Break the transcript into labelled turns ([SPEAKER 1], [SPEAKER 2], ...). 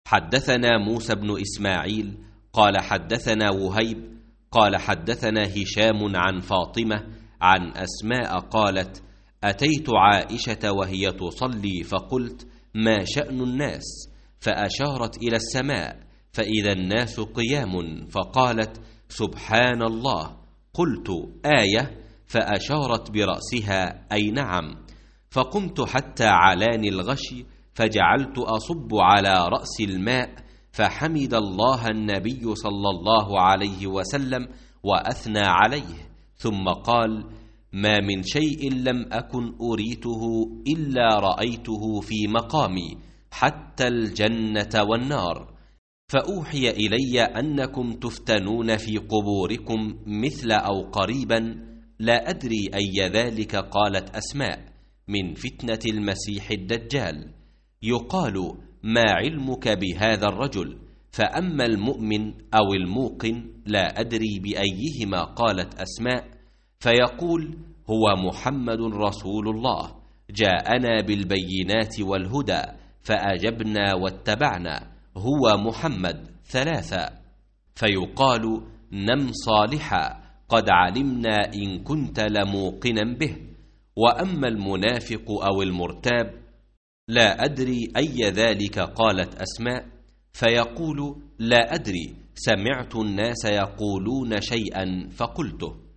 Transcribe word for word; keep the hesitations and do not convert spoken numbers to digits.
[SPEAKER 1] حدثنا موسى بن إسماعيل قال حدثنا وهيب قال حدثنا هشام عن فاطمة عن أسماء قالت: أتيت عائشة وهي تصلي فقلت: ما شأن الناس؟ فأشارت إلى السماء فإذا الناس قيام، فقالت: سبحان الله. قلت: آية؟ فأشارت برأسها: أي نعم. فقمت حتى علاني الغشي فجعلت أصب على رأس الماء، فحمد الله النبي صلى الله عليه وسلم وأثنى عليه، ثم قال: ما من شيء لم أكن أريته إلا رأيته في مقامي، حتى الجنة والنار. فأوحي إلي أنكم تفتنون في قبوركم مثل أو قريبا، لا أدري أي ذلك. قالت أسماء: من فتنة المسيح الدجال. يقال: ما علمك بهذا الرجل؟ فأما المؤمن أو الموقن لا أدري بأيهما. قالت أسماء: فيقول: هو محمد رسول الله، جاءنا بالبينات والهدى فأجبنا واتبعنا، هو محمد. ثلاثة. فيقال: نم صالحا، قد علمنا إن كنت لموقنا به. وأما المنافق أو المرتاب لا أدري أي ذلك. قالت أسماء: فيقول: لا أدري، سمعت الناس يقولون شيئا فقلته.